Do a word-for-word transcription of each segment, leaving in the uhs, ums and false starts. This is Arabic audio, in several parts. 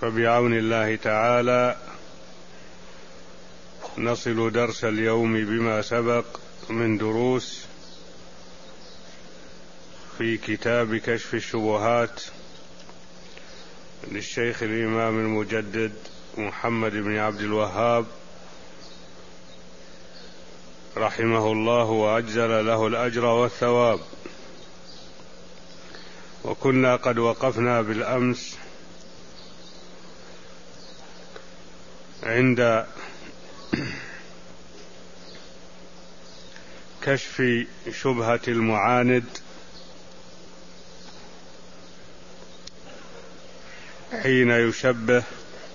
فبعون الله تعالى نصل درس اليوم بما سبق من دروس في كتاب كشف الشبهات للشيخ الإمام المجدد محمد بن عبد الوهاب رحمه الله وأجزل له الأجر والثواب. وكنا قد وقفنا بالأمس عند كشف شبهة المعاند حين يشبه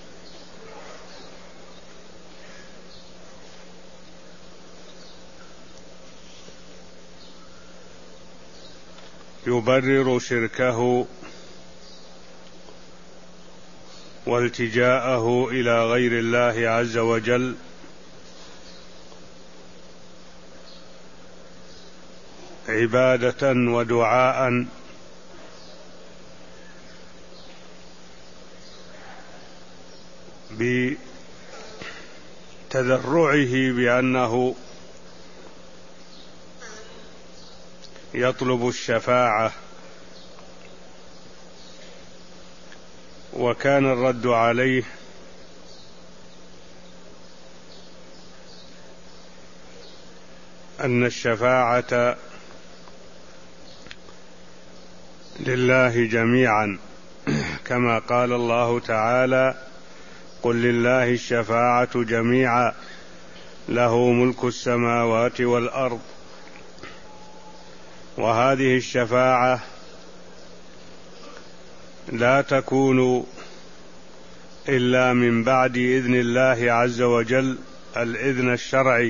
يبرر شركه والتجاءه إلى غير الله عز وجل عبادة ودعاء بتذرعه بأنه يطلب الشفاعة. وكان الرد عليه أن الشفاعة لله جميعا، كما قال الله تعالى: قل لله الشفاعة جميعا له ملك السماوات والأرض. وهذه الشفاعة لا تكون إلا من بعد إذن الله عز وجل، الإذن الشرعي،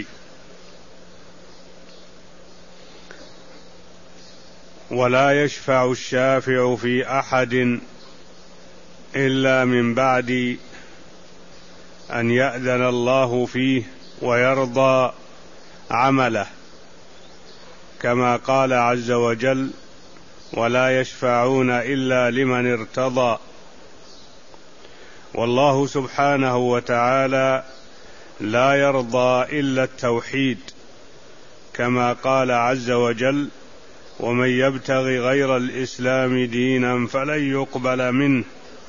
ولا يشفع الشافع في أحد إلا من بعد أن يأذن الله فيه ويرضى عمله، كما قال عز وجل: ولا يشفعون إلا لمن ارتضى. والله سبحانه وتعالى لا يرضى إلا التوحيد، كما قال عز وجل: ومن يبتغ غير الإسلام دينا فلن يقبل منه.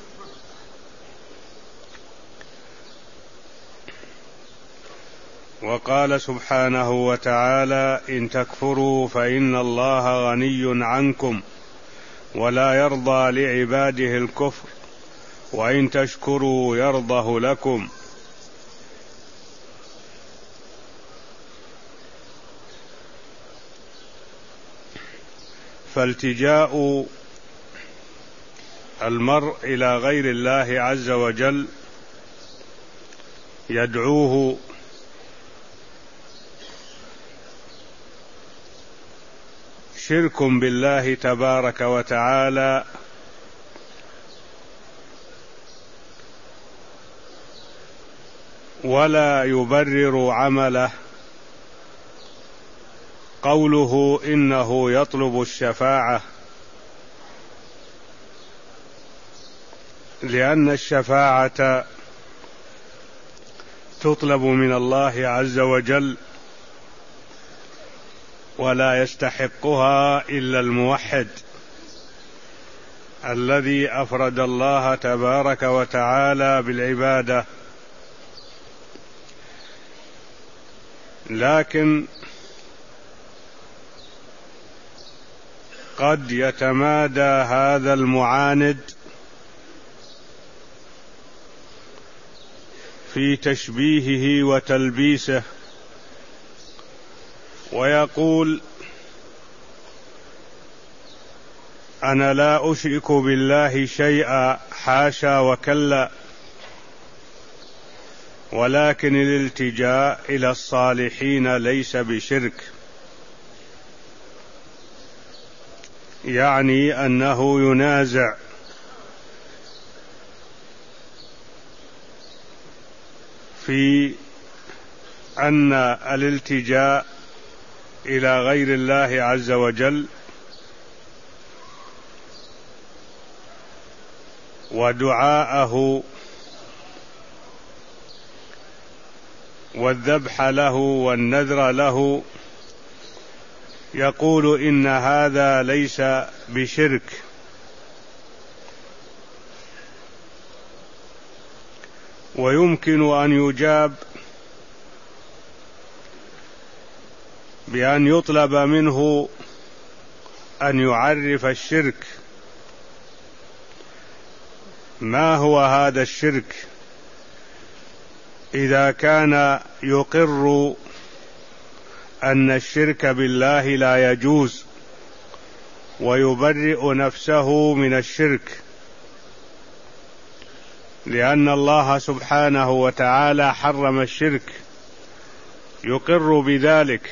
وقال سبحانه وتعالى: إن تكفروا فإن الله غني عنكم ولا يرضى لعباده الكفر وإن تشكروا يرضه لكم. فالتجاء المرء إلى غير الله عز وجل يدعوه شرك بالله تبارك وتعالى، ولا يبرر عمله قوله إنه يطلب الشفاعة، لأن الشفاعة تطلب من الله عز وجل ولا يستحقها إلا الموحد الذي أفرد الله تبارك وتعالى بالعبادة. لكن قد يتمادى هذا المعاند في تشبيهه وتلبيسه ويقول: أنا لا أشرك بالله شيئا، حاشا وكلا، ولكن الالتجاء إلى الصالحين ليس بشرك. يعني أنه ينازع في أن الالتجاء إلى غير الله عز وجل ودعاءه والذبح له والنذر له، يقول إن هذا ليس بشرك. ويمكن أن يجاب بأن يطلب منه أن يعرف الشرك، ما هو هذا الشرك؟ إذا كان يقر أن الشرك بالله لا يجوز ويبرئ نفسه من الشرك، لأن الله سبحانه وتعالى حرم الشرك، يقر بذلك،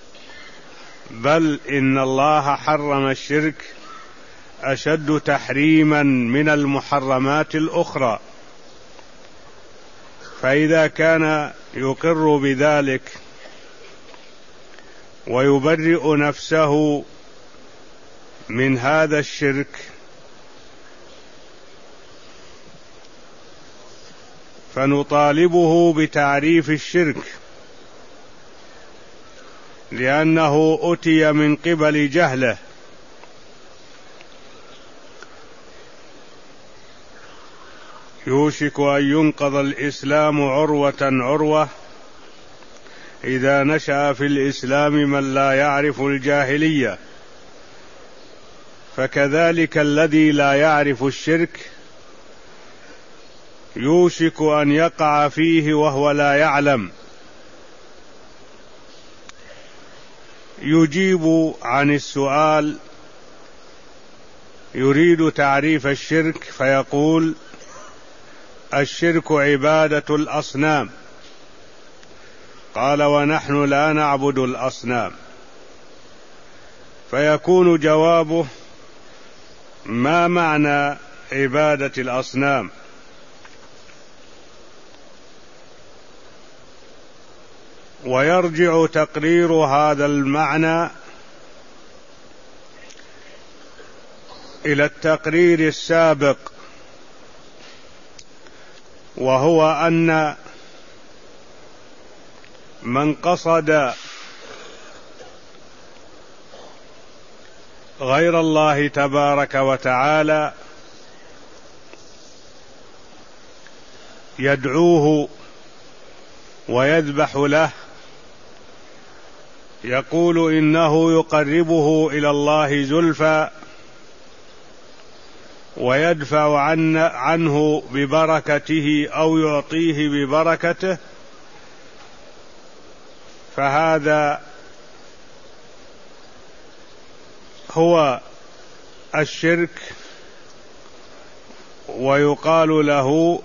بل إن الله حرم الشرك أشد تحريما من المحرمات الأخرى. فإذا كان يقر بذلك ويبرئ نفسه من هذا الشرك، فنطالبه بتعريف الشرك، لأنه أتي من قبل جهله. يوشك أن ينقض الإسلام عروة عروة إذا نشأ في الإسلام من لا يعرف الجاهلية، فكذلك الذي لا يعرف الشرك يوشك أن يقع فيه وهو لا يعلم. يجيب عن السؤال، يريد تعريف الشرك، فيقول: الشرك عبادة الأصنام. قال: ونحن لا نعبد الأصنام. فيكون جوابه: ما معنى عبادة الأصنام؟ ويرجع تقرير هذا المعنى إلى التقرير السابق، وهو أن من قصد غير الله تبارك وتعالى يدعوه ويذبح له، يقول إنه يقربه إلى الله زلفى ويدفع عنه ببركته أو يعطيه ببركته، فهذا هو الشرك، ويقال له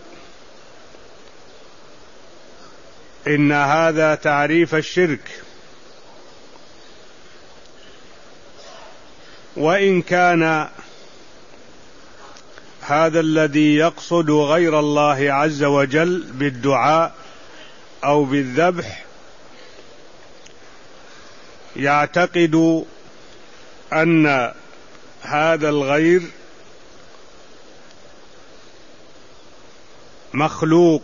إن هذا تعريف الشرك. وإن كان هذا الذي يقصد غير الله عز وجل بالدعاء أو بالذبح يعتقد أن هذا الغير مخلوق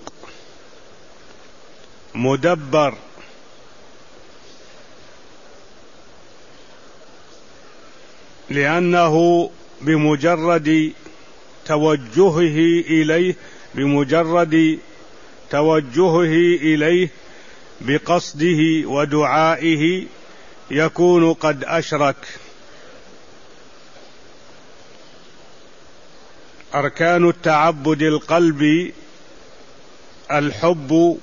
مدبر، لأنه بمجرد توجهه إليه بمجرد توجهه إليه بقصده ودعائه يكون قد أشرك. أركان التعبد القلبي: الحب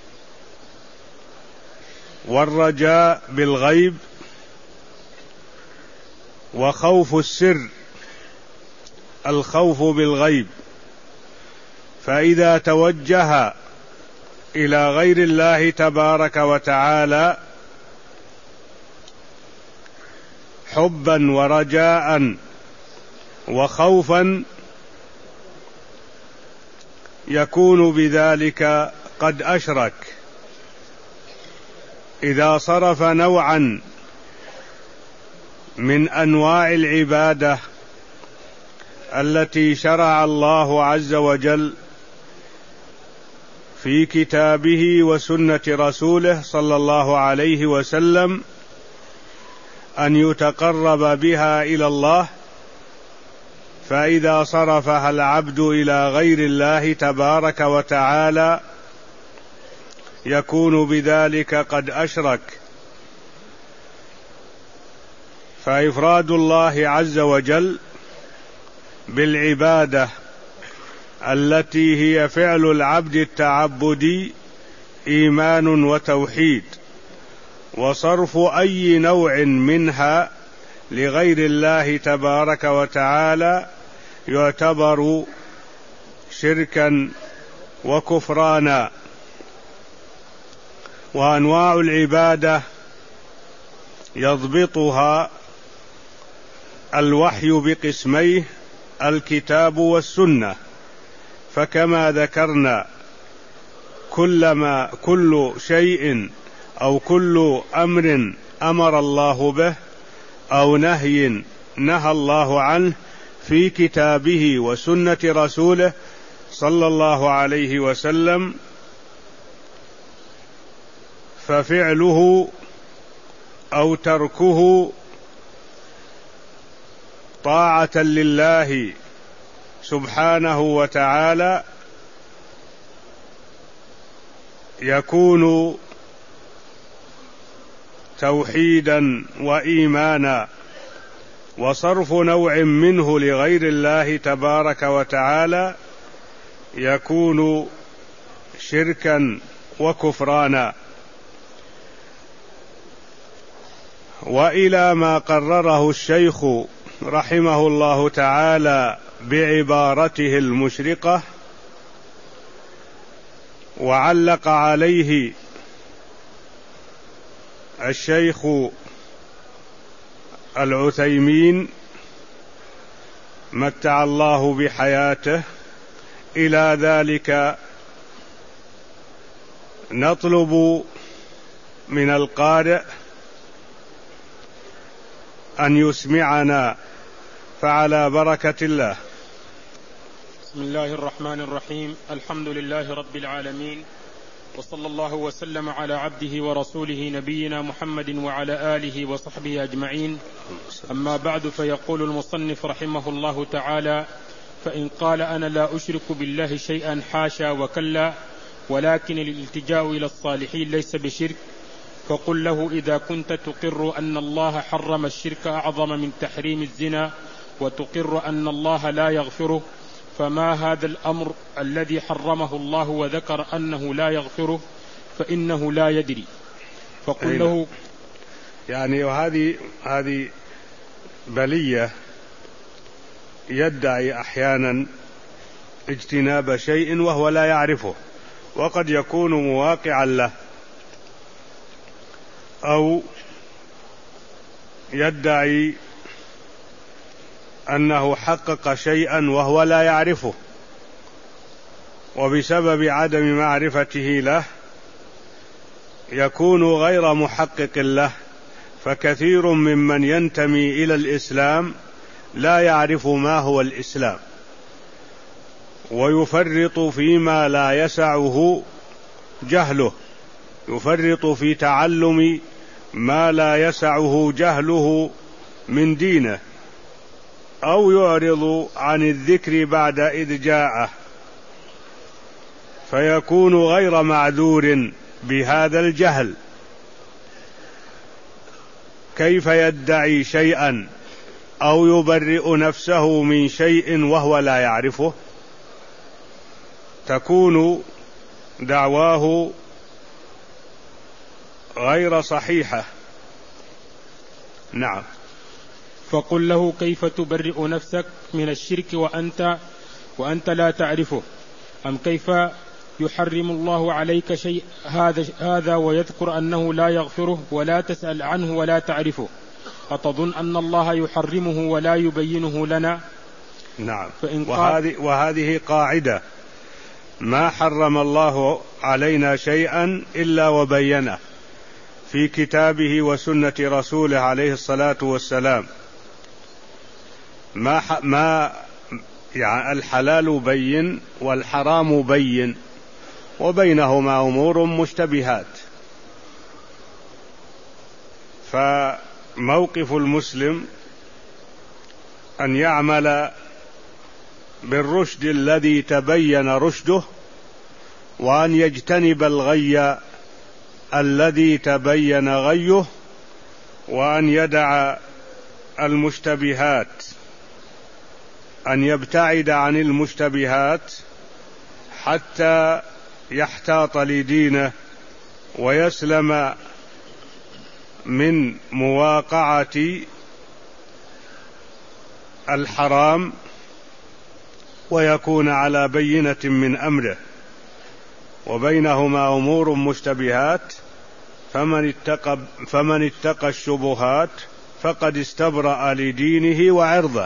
والرجاء بالغيب وخوف السر، الخوف بالغيب. فإذا توجه إلى غير الله تبارك وتعالى حبا ورجاء وخوفا يكون بذلك قد أشرك. إذا صرف نوعا من أنواع العبادة التي شرع الله عز وجل في كتابه وسنة رسوله صلى الله عليه وسلم أن يتقرب بها إلى الله، فإذا صرفها العبد إلى غير الله تبارك وتعالى يكون بذلك قد أشرك. فإفراد الله عز وجل بالعبادة التي هي فعل العبد التعبدي إيمان وتوحيد، وصرف أي نوع منها لغير الله تبارك وتعالى يعتبر شركا وكفرانا. وأنواع العبادة يضبطها الوحي بقسميه الكتاب والسنة، فكما ذكرنا كلما كل شيء أو كل أمر أمر الله به أو نهي نهى الله عنه في كتابه وسنة رسوله صلى الله عليه وسلم ففعله أو تركه طاعة لله سبحانه وتعالى يكون توحيدا وإيمانا، وصرف نوع منه لغير الله تبارك وتعالى يكون شركا وكفرانا. وإلى ما قرره الشيخ رحمه الله تعالى بعبارته المشرقة وعلق عليه الشيخ العثيمين متع الله بحياته، إلى ذلك نطلب من القارئ أن يسمعنا، فعلى بركة الله. بسم الله الرحمن الرحيم. الحمد لله رب العالمين، وصلى الله وسلم على عبده ورسوله نبينا محمد وعلى آله وصحبه أجمعين. أما بعد، فيقول المصنف رحمه الله تعالى: فإن قال أنا لا أشرك بالله شيئا حاشا وكلا، ولكن الالتجاء إلى الصالحين ليس بشرك، فقل له: إذا كنت تقر أن الله حرم الشرك أعظم من تحريم الزنا، وتقر أن الله لا يغفره، فما هذا الأمر الذي حرمه الله وذكر أنه لا يغفره؟ فإنه لا يدري. فقل له يعني وهذه هذه بلية، يدعي أحيانا اجتناب شيء وهو لا يعرفه، وقد يكون مواقعا له، أو يدعي أنه حقق شيئا وهو لا يعرفه، وبسبب عدم معرفته له يكون غير محقق له. فكثير ممن ينتمي إلى الإسلام لا يعرف ما هو الإسلام، ويفرط فيما لا يسعه جهله، يفرط في تعلم ما لا يسعه جهله من دينه، أو يعرض عن الذكر بعد إذ جاءه، فيكون غير معذور بهذا الجهل. كيف يدعي شيئا أو يبرئ نفسه من شيء وهو لا يعرفه؟ تكون دعواه غير صحيحة. نعم. فقل له: كيف تبرئ نفسك من الشرك وأنت وأنت لا تعرفه؟ أم كيف يحرم الله عليك شيء هذا هذا ويذكر أنه لا يغفره ولا تسأل عنه ولا تعرفه؟ أتظن أن الله يحرمه ولا يبينه لنا؟ نعم. وهذه, وهذه قاعدة: ما حرم الله علينا شيئا إلا وبينه في كتابه وسنة رسوله عليه الصلاة والسلام. ما, ما يعني الحلال بين والحرام بين، وبينهما أمور مشتبهات. فموقف المسلم أن يعمل بالرشد الذي تبين رشده، وأن يجتنب الغي الذي تبين غيه، وأن يدع المشتبهات، أن يبتعد عن المشتبهات حتى يحتاط لدينه ويسلم من مواقعة الحرام، ويكون على بينة من أمره. وبينهما أمور مشتبهات، فمن اتقى, فمن اتقى الشبهات فقد استبرأ لدينه وعرضه.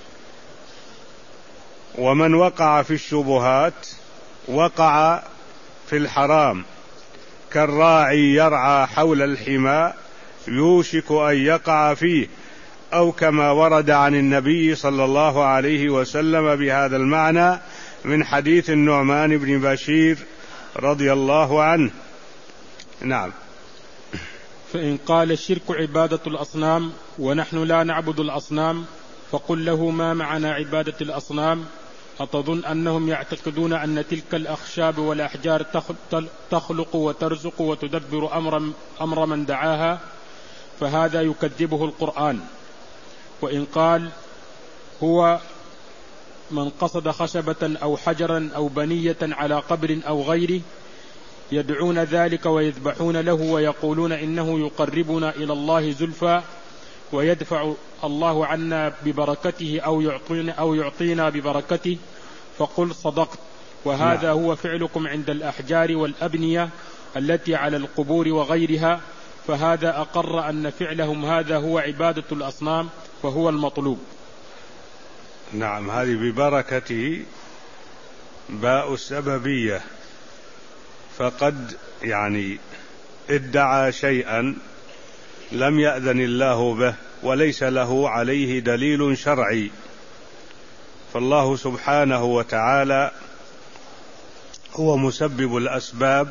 ومن وقع في الشبهات وقع في الحرام، كالراعي يرعى حول الحمى يوشك أن يقع فيه، أو كما ورد عن النبي صلى الله عليه وسلم بهذا المعنى من حديث النعمان بن بشير رضي الله عنه. نعم. فإن قال الشرك عبادة الأصنام ونحن لا نعبد الأصنام، فقل له ما معنى عبادة الأصنام؟ أتظن أنهم يعتقدون أن تلك الأخشاب والأحجار تخلق وترزق وتدبر أمر, أمر من دعاها؟ فهذا يكذبه القرآن. وإن قال هو من قصد خشبة أو حجرا أو بنية على قبر أو غيره يدعون ذلك ويذبحون له ويقولون إنه يقربنا إلى الله زلفى ويدفع الله عنا ببركته أو يعطينا, أو يعطينا ببركته، فقل صدقت، وهذا هو فعلكم عند الأحجار والأبنية التي على القبور وغيرها، فهذا أقر أن فعلهم هذا هو عبادة الأصنام فهو المطلوب. نعم، هذه ببركته باء السببية، فقد يعني ادعى شيئا لم يأذن الله به وليس له عليه دليل شرعي. فالله سبحانه وتعالى هو مسبب الأسباب،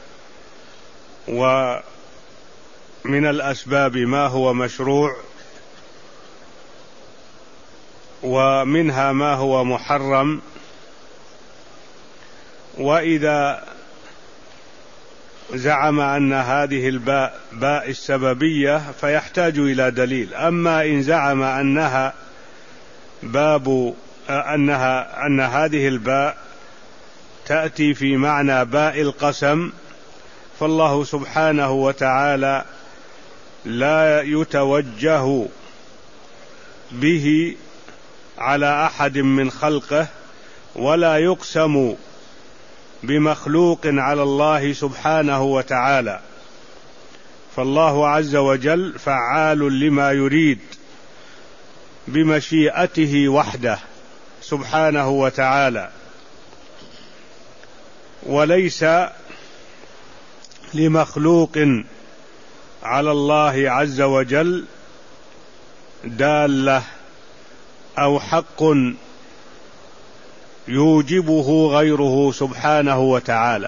ومن الأسباب ما هو مشروع، ومنها ما هو محرم. وإذا زعم أن هذه الباء باء السببية فيحتاج إلى دليل. أما إن زعم أنها باب أنها أن هذه الباء تأتي في معنى باء القسم، فالله سبحانه وتعالى لا يتوجه به على أحد من خلقه، ولا يقسم بمخلوق على الله سبحانه وتعالى. فالله عز وجل فعال لما يريد بمشيئته وحده سبحانه وتعالى، وليس لمخلوق على الله عز وجل دالة أو حق يوجبه غيره سبحانه وتعالى.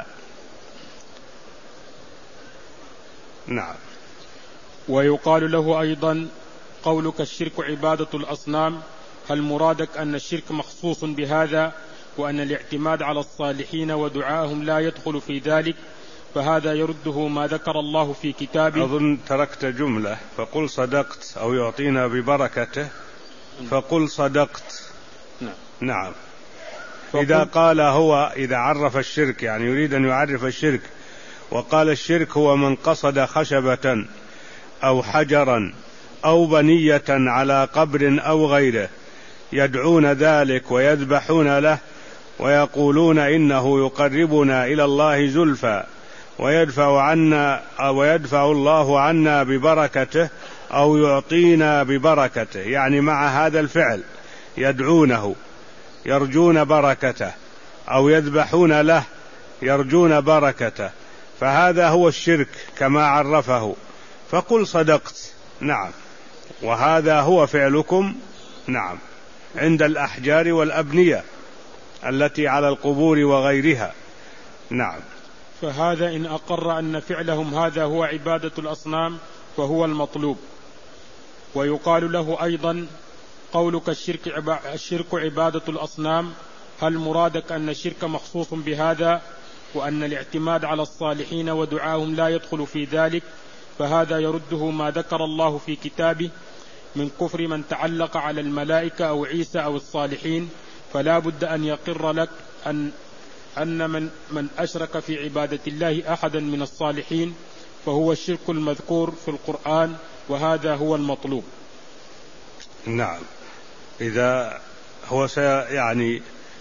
نعم. ويقال له أيضا قولك الشرك عبادة الأصنام، هل مرادك أن الشرك مخصوص بهذا وأن الاعتماد على الصالحين ودعائهم لا يدخل في ذلك؟ فهذا يرده ما ذكر الله في كتابه. أظن تركت جملة، فقل صدقت أو يعطينا ببركته، فقل صدقت. نعم. نعم. إذا قال هو إذا عرف الشرك، يعني يريد أن يعرف الشرك، وقال الشرك هو من قصد خشبة أو حجرا أو بنية على قبر أو غيره يدعون ذلك ويذبحون له ويقولون إنه يقربنا إلى الله زلفى ويدفع عنا أو يدفع الله عنا ببركته أو يعطينا ببركته، يعني مع هذا الفعل يدعونه يرجون بركته أو يذبحون له يرجون بركته، فهذا هو الشرك كما عرفه. فقل صدقت. نعم. وهذا هو فعلكم. نعم. عند الأحجار والأبنية التي على القبور وغيرها. نعم. فهذا إن أقر أن فعلهم هذا هو عبادة الأصنام فهو المطلوب. ويقال له أيضا قولك الشرك, عبا الشرك عبادة الأصنام، هل مرادك أن الشرك مخصوص بهذا وأن الاعتماد على الصالحين ودعاهم لا يدخل في ذلك؟ فهذا يرده ما ذكر الله في كتابه من كفر من تعلق على الملائكة أو عيسى أو الصالحين. فلا بد أن يقر لك أن أن من, من أشرك في عبادة الله أحدا من الصالحين فهو الشرك المذكور في القرآن، وهذا هو المطلوب. نعم، إذا هو يعني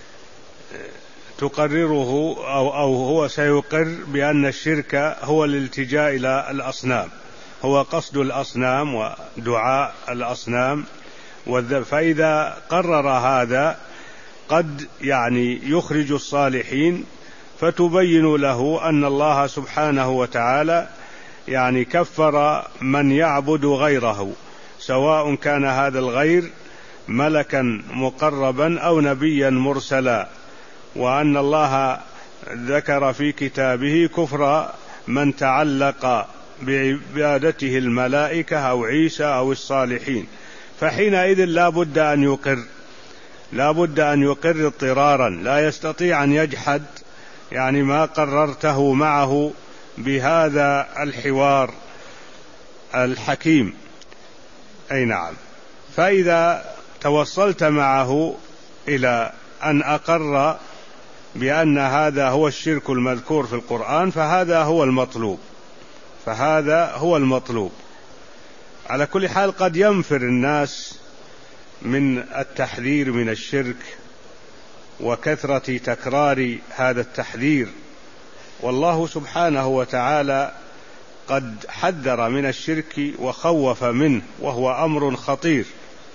تقرره أو, أو هو سيقر بأن الشرك هو الالتجاء إلى الأصنام، هو قصد الأصنام ودعاء الأصنام، فإذا قرر هذا قد يعني يخرج الصالحين، فتبين له أن الله سبحانه وتعالى يعني كفر من يعبد غيره، سواء كان هذا الغير ملكا مقربا أو نبيا مرسلا، وأن الله ذكر في كتابه كفر من تعلق بعبادته الملائكة أو عيسى أو الصالحين. فحينئذ لا بد أن يقر لا بد أن يقر اضطرارا، لا يستطيع أن يجحد يعني ما قررته معه بهذا الحوار الحكيم. أي نعم. فإذا توصلت معه إلى أن أقر بأن هذا هو الشرك المذكور في القرآن فهذا هو المطلوب فهذا هو المطلوب. على كل حال قد ينفر الناس من التحذير من الشرك وكثرة تكرار هذا التحذير، والله سبحانه وتعالى قد حذر من الشرك وخوف منه، وهو أمر خطير.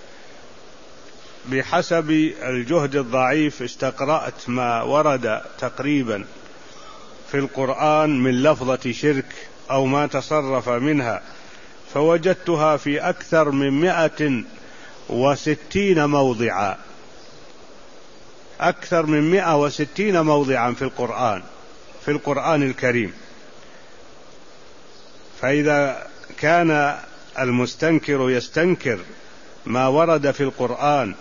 بحسب الجهد الضعيف استقرأت ما ورد تقريبا في القرآن من لفظة شرك أو ما تصرف منها، فوجدتها في أكثر من مئة وستين موضعا أكثر من مئة وستين موضعا في القرآن في القرآن الكريم. فإذا كان المستنكر يستنكر ما ورد في القرآن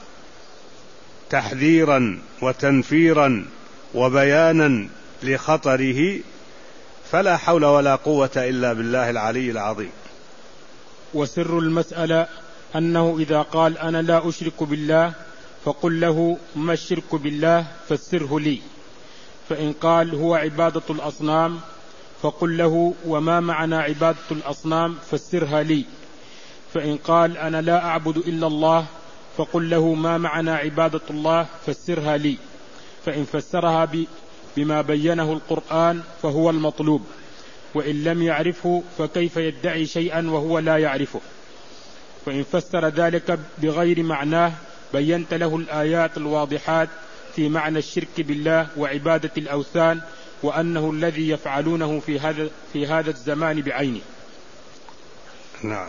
تحذيرا وتنفيرا وبيانا لخطره، فلا حول ولا قوة إلا بالله العلي العظيم. وسر المسألة أنه إذا قال أنا لا أشرك بالله فقل له ما الشرك بالله فسره لي، فإن قال هو عبادة الأصنام فقل له وما معنى عبادة الأصنام فسرها لي، فإن قال أنا لا أعبد إلا الله فقل له ما معنى عبادة الله فسرها لي، فإن فسرها بما بينه القرآن فهو المطلوب، وإن لم يعرفه فكيف يدعي شيئا وهو لا يعرفه؟ فإن فسر ذلك بغير معناه بينت له الآيات الواضحات في معنى الشرك بالله وعبادة الأوثان، وأنه الذي يفعلونه في هذا في هذا الزمان بعينه. نعم.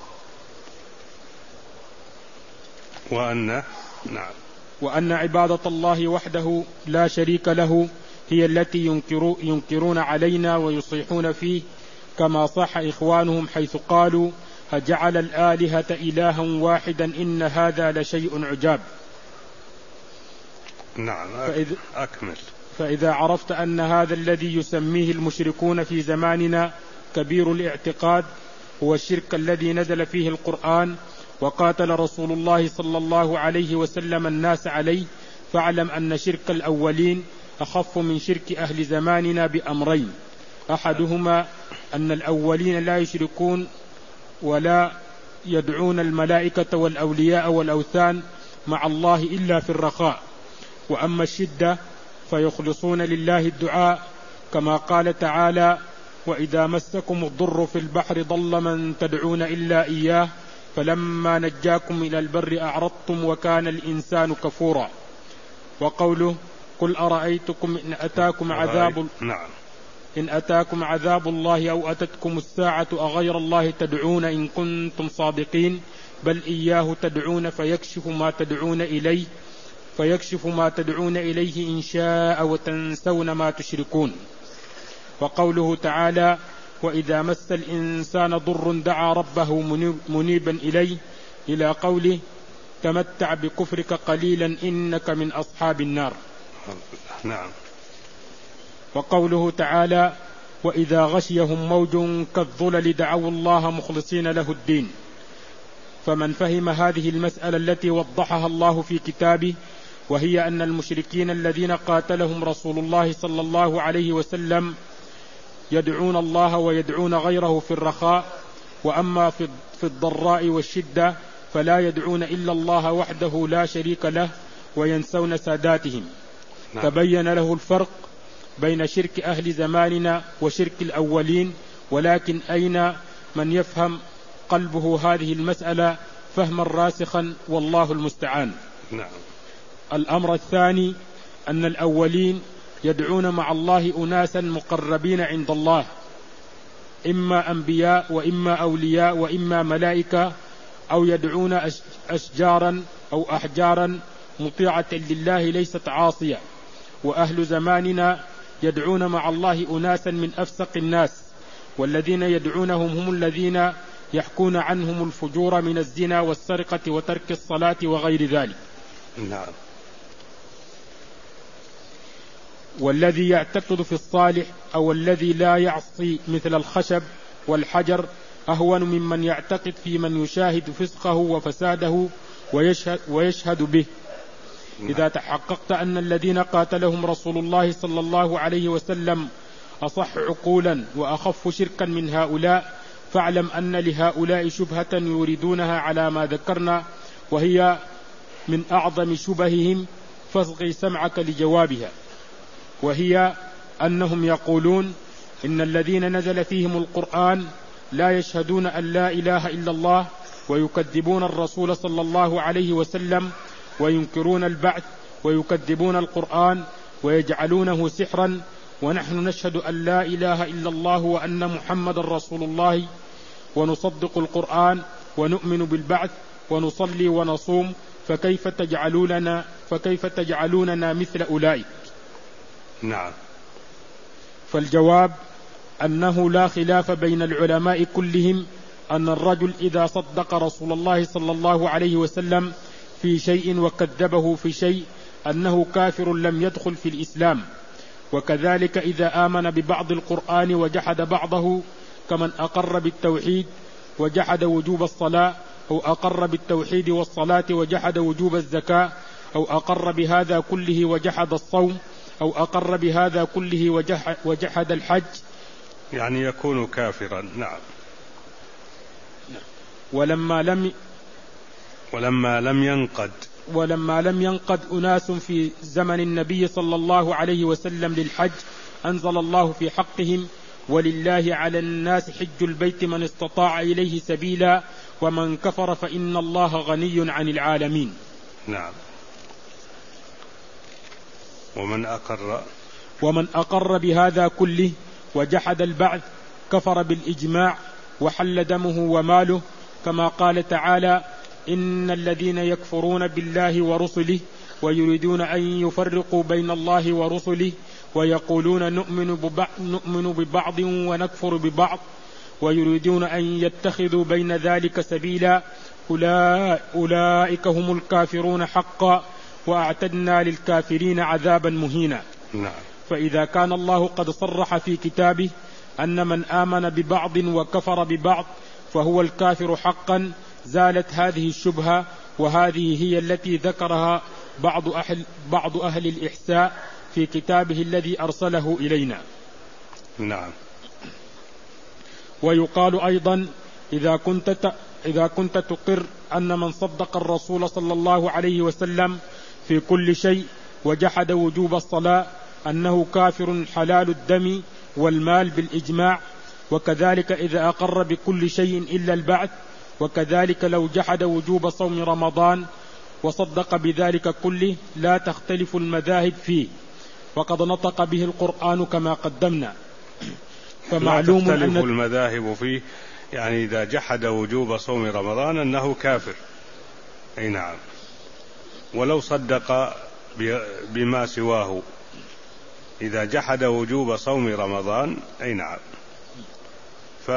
وأن نعم وأن عبادة الله وحده لا شريك له هي التي ينكرو ينكرون علينا ويصيحون فيه، كما صح إخوانهم حيث قالوا أجعل الآلهة إلها واحدا إن هذا لشيء عجاب. نعم. فإذ أكمل. فإذا عرفت أن هذا الذي يسميه المشركون في زماننا كبير الاعتقاد هو الشرك الذي نزل فيه القرآن وقاتل رسول الله صلى الله عليه وسلم الناس عليه، فاعلم أن شرك الأولين أخف من شرك أهل زماننا بأمرين: أحدهما أن الأولين لا يشركون ولا يدعون الملائكة والأولياء والأوثان مع الله إلا في الرخاء، وأما الشدة فيخلصون لله الدعاء، كما قال تعالى: وإذا مسكم الضر في البحر ضل من تدعون إلا إياه فلما نجاكم إلى البر أعرضتم وكان الإنسان كفورا. وقوله: قل أرأيتكم إن أتاكم عذاب نعم. إن أتاكم عذاب الله أو أتتكم الساعة أغير الله تدعون إن كنتم صادقين بل إياه تدعون فيكشف ما تدعون إليه فيكشف ما تدعون إليه إن شاء وتنسون ما تشركون. وقوله تعالى وإذا مس الإنسان ضر دعا ربه منيبا إليه إلى قوله تمتع بكفرك قليلا إنك من أصحاب النار. نعم. وقوله تعالى وإذا غشيهم موج كالظلل دعوا الله مخلصين له الدين. فمن فهم هذه المسألة التي وضحها الله في كتابه، وهي أن المشركين الذين قاتلهم رسول الله صلى الله عليه وسلم يدعون الله ويدعون غيره في الرخاء، وأما في الضراء والشدة فلا يدعون إلا الله وحده لا شريك له وينسون ساداتهم. نعم. تبين له الفرق بين شرك أهل زماننا وشرك الأولين، ولكن أين من يفهم قلبه هذه المسألة فهما راسخا والله المستعان. نعم. الأمر الثاني أن الأولين يدعون مع الله أناسا مقربين عند الله، إما أنبياء وإما أولياء وإما ملائكة، أو يدعون أشجارا أو أحجارا مطيعة لله ليست عاصية. وأهل زماننا يدعون مع الله أناسا من أفسق الناس، والذين يدعونهم هم الذين يحكون عنهم الفجور من الزنا والسرقة وترك الصلاة وغير ذلك. نعم. والذي يعتقد في الصالح أو الذي لا يعصي مثل الخشب والحجر أهون ممن يعتقد في من يشاهد فسقه وفساده ويشهد, ويشهد به. إذا تحققت أن الذين قاتلهم رسول الله صلى الله عليه وسلم أصح عقولا وأخف شركا من هؤلاء، فاعلم أن لهؤلاء شبهة يريدونها على ما ذكرنا، وهي من أعظم شبههم، فاصغي سمعك لجوابها، وهي أنهم يقولون إن الذين نزل فيهم القرآن لا يشهدون أن لا إله إلا الله، ويكذبون الرسول صلى الله عليه وسلم، وينكرون البعث، ويكذبون القرآن، ويجعلونه سحرا، ونحن نشهد أن لا إله إلا الله وأن محمد رسول الله، ونصدق القرآن ونؤمن بالبعث ونصلي ونصوم، فكيف تجعلوننا فكيف تجعلوننا مثل أولئك؟ نعم. فالجواب أنه لا خلاف بين العلماء كلهم أن الرجل إذا صدق رسول الله صلى الله عليه وسلم في شيء وكذبه في شيء أنه كافر لم يدخل في الإسلام. وكذلك إذا آمن ببعض القرآن وجحد بعضه، كمن أقر بالتوحيد وجحد وجوب الصلاة، أو أقر بالتوحيد والصلاة وجحد وجوب الزكاة، أو أقر بهذا كله وجحد الصوم، أو أقر بهذا كله وجحد الحج، يعني يكون كافرا. نعم. ولما لم ولما لم ينقد ولما لم ينقد أناس في زمن النبي صلى الله عليه وسلم للحج، أنزل الله في حقهم ولله على الناس حج البيت من استطاع إليه سبيلا ومن كفر فإن الله غني عن العالمين. نعم. ومن أقر ومن أقر بهذا كله وجحد البعث كفر بالإجماع وحل دمه وماله، كما قال تعالى إن الذين يكفرون بالله ورسله ويريدون أن يفرقوا بين الله ورسله ويقولون نؤمن ببعض, نؤمن ببعض ونكفر ببعض ويريدون أن يتخذوا بين ذلك سبيلا أولئك هم الكافرون حقا وأعتدنا للكافرين عذابا مهينا. نعم. فإذا كان الله قد صرح في كتابه أن من آمن ببعض وكفر ببعض فهو الكافر حقا، زالت هذه الشبهة، وهذه هي التي ذكرها بعض أهل, بعض أهل الإحساء في كتابه الذي أرسله إلينا. نعم. ويقال أيضا إذا كنت, إذا كنت تقر أن من صدق الرسول صلى الله عليه وسلم في كل شيء وجحد وجوب الصلاة أنه كافر حلال الدم والمال بالإجماع، وكذلك إذا أقر بكل شيء إلا البعث، وكذلك لو جحد وجوب صوم رمضان وصدق بذلك كله لا تختلف المذاهب فيه، وقد نطق به القرآن كما قدمنا. فمعلوم لا تختلف أن المذاهب فيه، يعني إذا جحد وجوب صوم رمضان أنه كافر. أي نعم. ولو صدق بما سواه إذا جحد وجوب صوم رمضان أي نعم. ف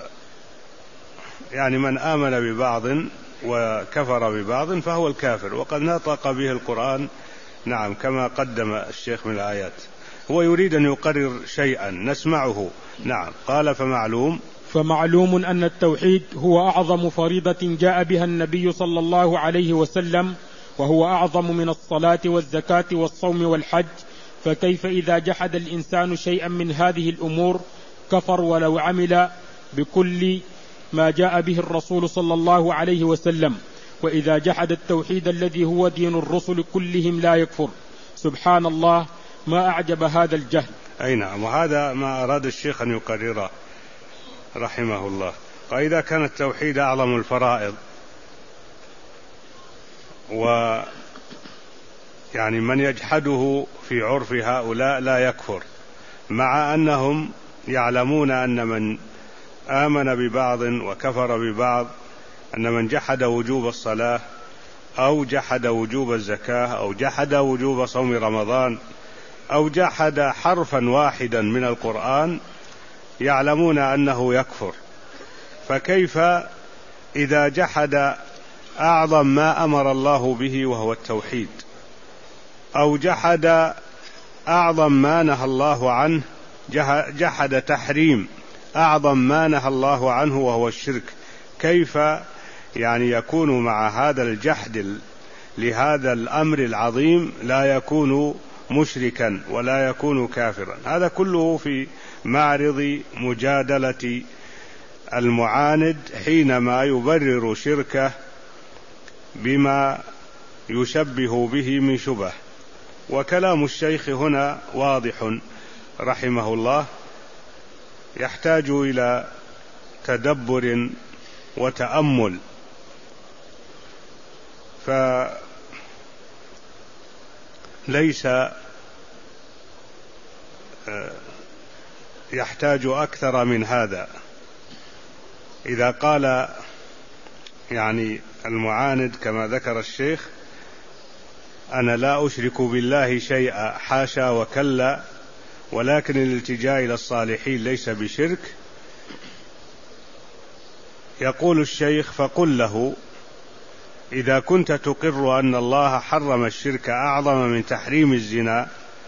يعني من آمن ببعض وكفر ببعض فهو الكافر، وقد نطق به القرآن نعم كما قدم الشيخ من الآيات. هو يريد أن يقرر شيئا نسمعه. نعم قال فمعلوم فمعلوم أن التوحيد هو أعظم فريضة جاء بها النبي صلى الله عليه وسلم، وهو أعظم من الصلاة والزكاة والصوم والحج، فكيف إذا جحد الإنسان شيئا من هذه الأمور كفر ولو عمل بكل ما جاء به الرسول صلى الله عليه وسلم؟ وإذا جحد التوحيد الذي هو دين الرسل كلهم لا يكفر. سبحان الله، ما أعجب هذا الجهل. أي نعم، وهذا ما أراد الشيخ أن يقرره رحمه الله. وإذا كان التوحيد أعظم الفرائض، و يعني من يجحده في عرف هؤلاء لا يكفر، مع أنهم يعلمون أن من آمن ببعض وكفر ببعض، أن من جحد وجوب الصلاة أو جحد وجوب الزكاة أو جحد وجوب صوم رمضان أو جحد حرفا واحدا من القرآن يعلمون أنه يكفر. فكيف إذا جحد أعظم ما أمر الله به وهو التوحيد، أو جحد أعظم ما نهى الله عنه، جحد تحريم أعظم ما نهى الله عنه وهو الشرك؟ كيف يعني يكون مع هذا الجحد لهذا الأمر العظيم لا يكون مشركا ولا يكون كافرا؟ هذا كله في معرض مجادلة المعاند حينما يبرر شركه بما يشبه به من شبه. وكلام الشيخ هنا واضح رحمه الله، يحتاج إلى تدبر وتأمل. فليس يحتاج أكثر من هذا. إذا قال يعني المعاند كما ذكر الشيخ أنا لا أشرك بالله شيئا، حاشا وكلا، ولكن الالتجاء إلى الصالحين ليس بشرك، يقول الشيخ فقل له إذا كنت تقر أن الله حرم الشرك أعظم من تحريم الزنا،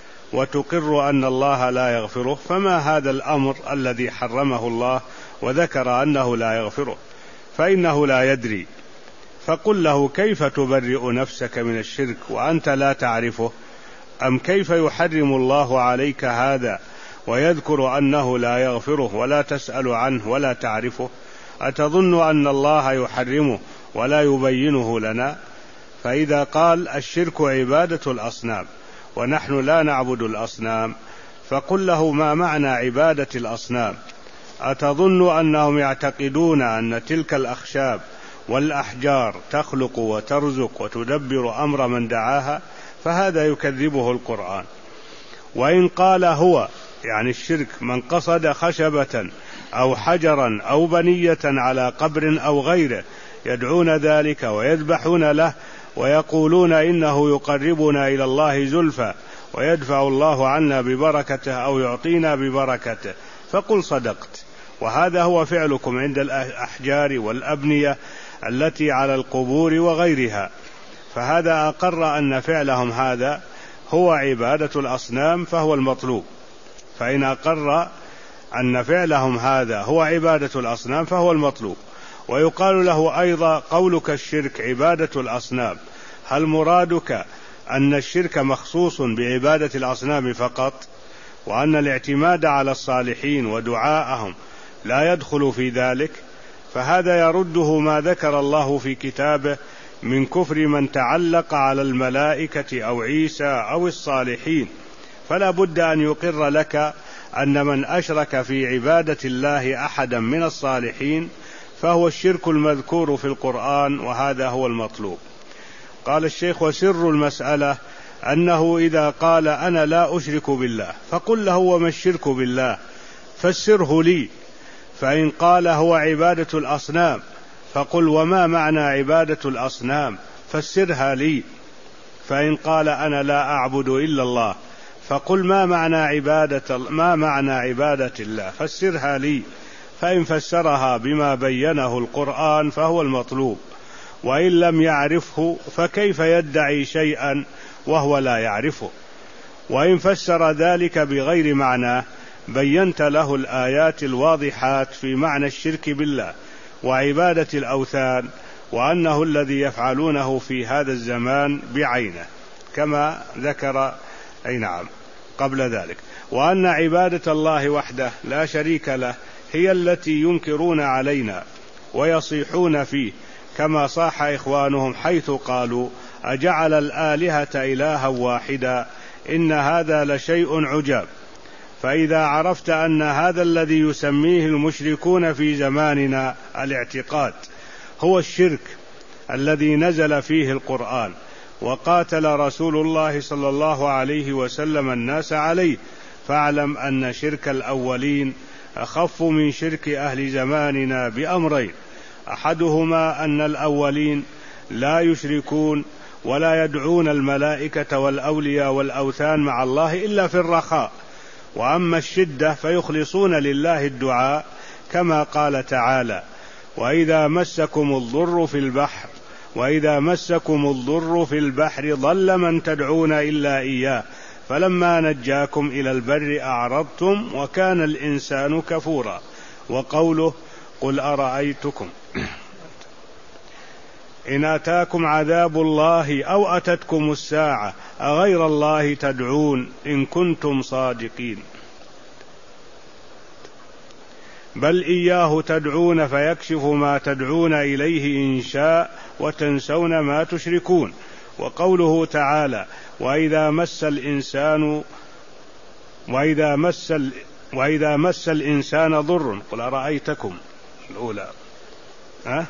وتقر أن الله لا يغفره، فما هذا الأمر الذي حرمه الله وذكر أنه لا يغفره؟ فإنه لا يدري. فقل له كيف تبرئ نفسك من الشرك وأنت لا تعرفه؟ أم كيف يحرم الله عليك هذا ويذكر أنه لا يغفره ولا تسأل عنه ولا تعرفه؟ أتظن أن الله يحرمه ولا يبينه لنا؟ فإذا قال الشرك عبادة الأصنام ونحن لا نعبد الأصنام، فقل له ما معنى عبادة الأصنام؟ أتظن أنهم يعتقدون أن تلك الأخشاب والأحجار تخلق وترزق وتدبر أمر من دعاها؟ فهذا يكذبه القرآن. وإن قال هو يعني الشرك من قصد خشبة أو حجرا أو بنية على قبر أو غيره يدعون ذلك ويذبحون له ويقولون إنه يقربنا إلى الله زلفى ويدفع الله عنا ببركته أو يعطينا ببركته، فقل صدقت، وهذا هو فعلكم عند الأحجار والأبنية التي على القبور وغيرها. فهذا أقر أن فعلهم هذا هو عبادة الأصنام فهو المطلوب. فإن أقر أن فعلهم هذا هو عبادة الأصنام فهو المطلوب. ويقال له أيضا قولك الشرك عبادة الأصنام، هل مرادك أن الشرك مخصوص بعبادة الأصنام فقط، وأن الاعتماد على الصالحين ودعاءهم لا يدخل في ذلك؟ فهذا يرده ما ذكر الله في كتابه من كفر من تعلق على الملائكة أو عيسى أو الصالحين. فلا بد أن يقر لك أن من أشرك في عبادة الله أحدا من الصالحين فهو الشرك المذكور في القرآن، وهذا هو المطلوب. قال الشيخ وسر المسألة أنه إذا قال أنا لا أشرك بالله فقل له وما الشرك بالله فسره لي. فإن قال هو عبادة الأصنام فقل وما معنى عبادة الأصنام فسرها لي. فإن قال أنا لا أعبد إلا الله فقل ما معنى عبادة ما معنى عبادة الله، فسرها لي، فإن فسرها بما بينه القرآن فهو المطلوب، وإن لم يعرفه فكيف يدعي شيئا وهو لا يعرفه؟ وإن فسر ذلك بغير معناه بينت له الآيات الواضحات في معنى الشرك بالله وعبادة الأوثان، وأنه الذي يفعلونه في هذا الزمان بعينه كما ذكر أي نعم قبل ذلك، وأن عبادة الله وحده لا شريك له هي التي ينكرون علينا ويصيحون فيه، كما صاح إخوانهم حيث قالوا أجعل الآلهة إلها واحدا إن هذا لشيء عجاب. فإذا عرفت أن هذا الذي يسميه المشركون في زماننا الاعتقاد هو الشرك الذي نزل فيه القرآن وقاتل رسول الله صلى الله عليه وسلم الناس عليه، فاعلم أن شرك الأولين أخف من شرك أهل زماننا بأمرين: أحدهما أن الأولين لا يشركون ولا يدعون الملائكة والأولياء والأوثان مع الله إلا في الرخاء، وأما الشدة فيخلصون لله الدعاء كما قال تعالى: وإذا مسكم الضر في البحر وإذا مسكم الضر في البحر ضل من تدعون إلا إياه فلما نجاكم إلى البر أعرضتم وكان الإنسان كفورا. وقوله: قل أرأيتكم إن أتاكم عذاب الله أو أتتكم الساعة أغير الله تدعون إن كنتم صادقين، بل إياه تدعون فيكشف ما تدعون إليه إن شاء وتنسون ما تشركون. وقوله تعالى: وإذا مس الإنسان وإذا مس ال... وإذا مس الإنسان ضر قل أرأيتكم الأولى ها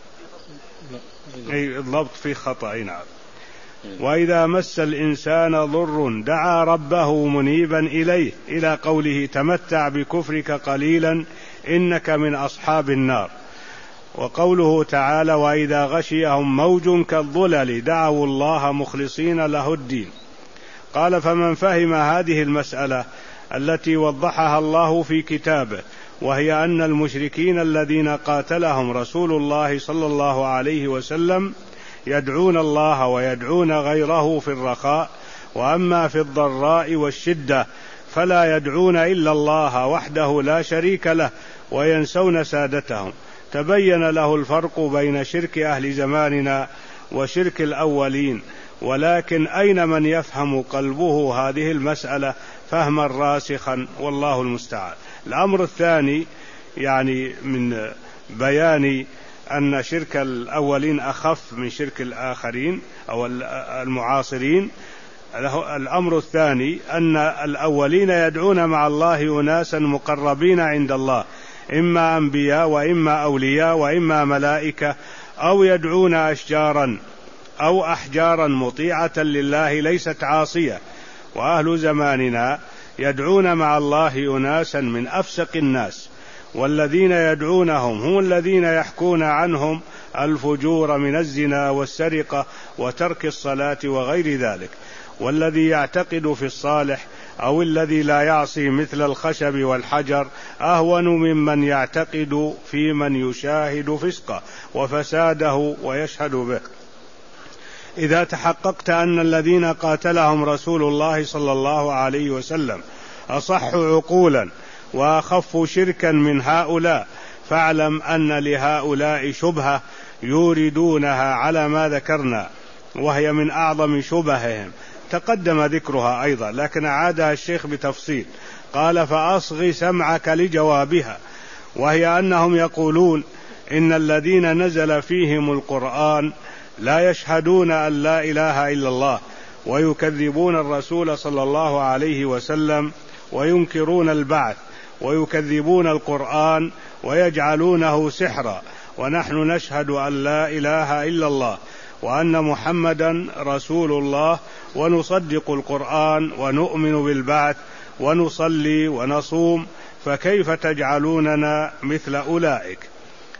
أي الضبط في خطأ. نعم. وإذا مس الإنسان ضر دعا ربه منيبا إليه إلى قوله: تمتع بكفرك قليلا إنك من أصحاب النار. وقوله تعالى: وإذا غشيهم موج كالظلل دعوا الله مخلصين له الدين. قال: فمن فهم هذه المسألة التي وضحها الله في كتابه، وهي أن المشركين الذين قاتلهم رسول الله صلى الله عليه وسلم يدعون الله ويدعون غيره في الرخاء، وأما في الضراء والشدة فلا يدعون إلا الله وحده لا شريك له وينسون سادتهم، تبين له الفرق بين شرك أهل زماننا وشرك الأولين. ولكن أين من يفهم قلبه هذه المسألة فهما راسخا، والله المستعان. الأمر الثاني يعني من بيان أن شرك الأولين أخف من شرك الآخرين أو المعاصرين، الأمر الثاني أن الأولين يدعون مع الله أناسا مقربين عند الله، إما أنبياء وإما أولياء وإما ملائكة، أو يدعون أشجارا أو أحجارا مطيعة لله ليست عاصية. وأهل زماننا يدعون مع الله أناسا من أفسق الناس، والذين يدعونهم هم الذين يحكون عنهم الفجور من الزنا والسرقة وترك الصلاة وغير ذلك. والذي يعتقد في الصالح أو الذي لا يعصي مثل الخشب والحجر أهون ممن يعتقد في من يشاهد فسقه وفساده ويشهد به. إذا تحققت أن الذين قاتلهم رسول الله صلى الله عليه وسلم أصح عقولا وأخف شركا من هؤلاء، فاعلم أن لهؤلاء شبهة يوردونها على ما ذكرنا، وهي من أعظم شبههم تقدم ذكرها أيضا، لكن عادها الشيخ بتفصيل. قال: فأصغي سمعك لجوابها، وهي أنهم يقولون إن الذين نزل فيهم القرآن لا يشهدون أن لا إله إلا الله، ويكذبون الرسول صلى الله عليه وسلم، وينكرون البعث، ويكذبون القرآن، ويجعلونه سحرا، ونحن نشهد أن لا إله إلا الله وأن محمدا رسول الله، ونصدق القرآن ونؤمن بالبعث ونصلي ونصوم، فكيف تجعلوننا مثل أولئك؟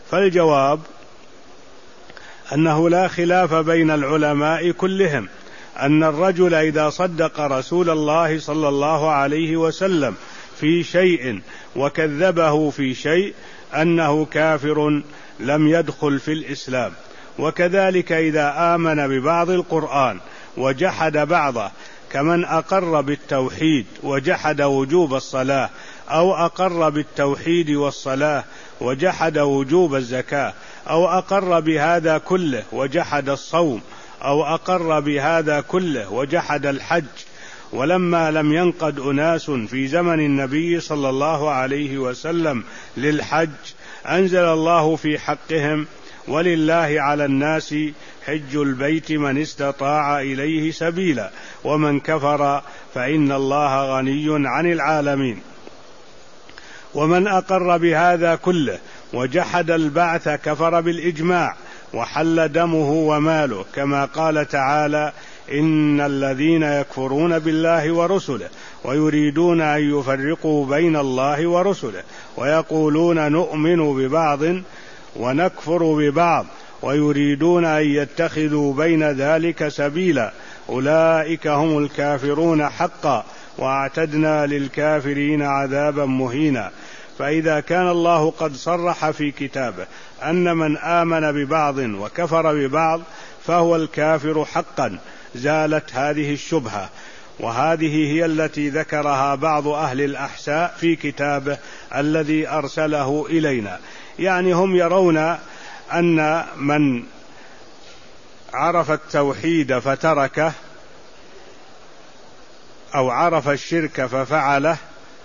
فالجواب أنه لا خلاف بين العلماء كلهم أن الرجل إذا صدق رسول الله صلى الله عليه وسلم في شيء وكذبه في شيء أنه كافر لم يدخل في الإسلام. وكذلك إذا آمن ببعض القرآن وجحد بعضه، كمن أقر بالتوحيد وجحد وجوب الصلاة، أو أقر بالتوحيد والصلاة وجحد وجوب الزكاة، أو أقر بهذا كله وجحد الصوم، أو أقر بهذا كله وجحد الحج. ولما لم ينقد أناس في زمن النبي صلى الله عليه وسلم للحج، أنزل الله في حقهم: ولله على الناس حج البيت من استطاع إليه سبيلا ومن كفر فإن الله غني عن العالمين. ومن أقر بهذا كله وجحد البعث كفر بالإجماع وحل دمه وماله، كما قال تعالى: إن الذين يكفرون بالله ورسله ويريدون أن يفرقوا بين الله ورسله ويقولون نؤمن ببعض ونكفر ببعض ويريدون أن يتخذوا بين ذلك سبيلا أولئك هم الكافرون حقا وأعتدنا للكافرين عذابا مهينا. فإذا كان الله قد صرح في كتابه أن من آمن ببعض وكفر ببعض فهو الكافر حقا، زالت هذه الشبهة. وهذه هي التي ذكرها بعض أهل الأحساء في كتابه الذي أرسله إلينا. يعني هم يرون أن من عرف التوحيد فتركه، أو عرف الشرك ففعله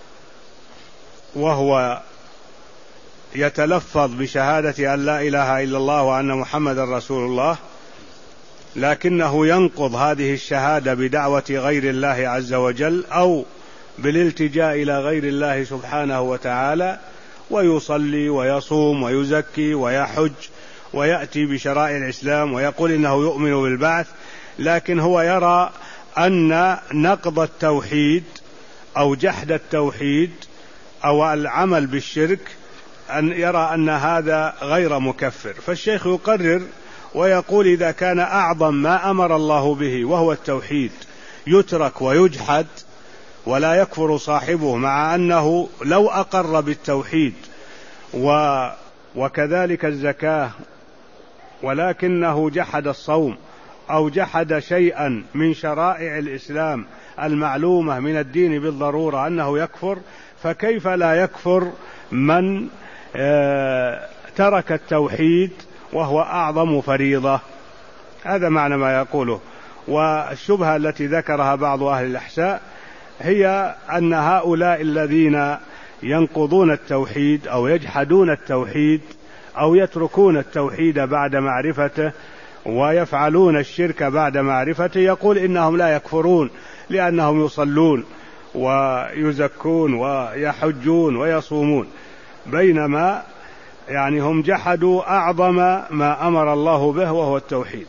وهو يتلفظ بشهادة أن لا إله إلا الله وأن محمد رسول الله، لكنه ينقض هذه الشهادة بدعوة غير الله عز وجل أو بالالتجاء إلى غير الله سبحانه وتعالى، ويصلي ويصوم ويزكي ويحج ويأتي بشرائع الإسلام ويقول إنه يؤمن بالبعث، لكن هو يرى أن نقض التوحيد أو جحد التوحيد أو العمل بالشرك أن يرى أن هذا غير مكفر. فالشيخ يقرر ويقول: إذا كان أعظم ما أمر الله به وهو التوحيد يترك ويجحد ولا يكفر صاحبه، مع أنه لو أقر بالتوحيد و وكذلك الزكاة ولكنه جحد الصوم أو جحد شيئا من شرائع الإسلام المعلومة من الدين بالضرورة أنه يكفر، فكيف لا يكفر من ترك التوحيد وهو أعظم فريضة؟ هذا معنى ما يقوله. والشبهة التي ذكرها بعض أهل الأحساء هي أن هؤلاء الذين ينقضون التوحيد أو يجحدون التوحيد أو يتركون التوحيد بعد معرفته ويفعلون الشرك بعد معرفته، يقول إنهم لا يكفرون لأنهم يصلون ويزكون ويحجون ويصومون، بينما يعني هم جحدوا أعظم ما أمر الله به وهو التوحيد.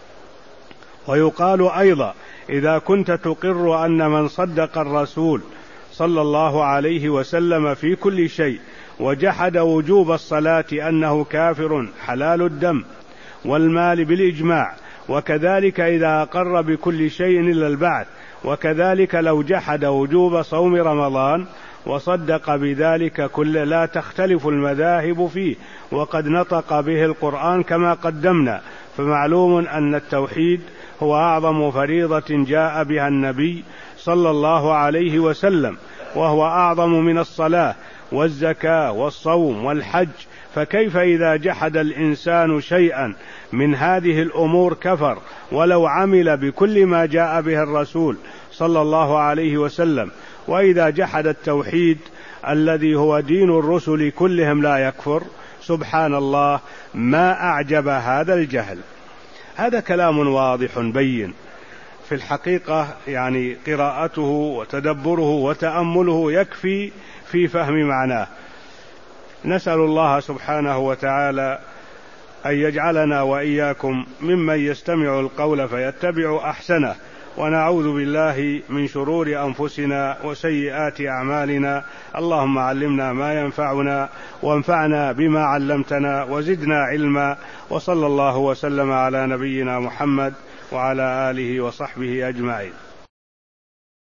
ويقال أيضا: إذا كنت تقر أن من صدق الرسول صلى الله عليه وسلم في كل شيء وجحد وجوب الصلاة أنه كافر حلال الدم والمال بالإجماع، وكذلك إذا أقر بكل شيء إلا البعث، وكذلك لو جحد وجوب صوم رمضان وصدق بذلك كل لا تختلف المذاهب فيه، وقد نطق به القرآن كما قدمنا. فمعلوم أن التوحيد هو أعظم فريضة جاء بها النبي صلى الله عليه وسلم، وهو أعظم من الصلاة والزكاة والصوم والحج. فكيف إذا جحد الإنسان شيئا من هذه الأمور كفر ولو عمل بكل ما جاء به الرسول صلى الله عليه وسلم؟ وإذا جحد التوحيد الذي هو دين الرسل كلهم لا يكفر. سبحان الله، ما أعجب هذا الجهل. هذا كلام واضح بين في الحقيقة، يعني قراءته وتدبره وتأمله يكفي في فهم معناه. نسأل الله سبحانه وتعالى أن يجعلنا وإياكم ممن يستمع القول فيتبع أحسنه، ونعوذ بالله من شرور أنفسنا وسيئات أعمالنا. اللهم علمنا ما ينفعنا وانفعنا بما علمتنا وزدنا علما، وصلى الله وسلم على نبينا محمد وعلى آله وصحبه أجمعين.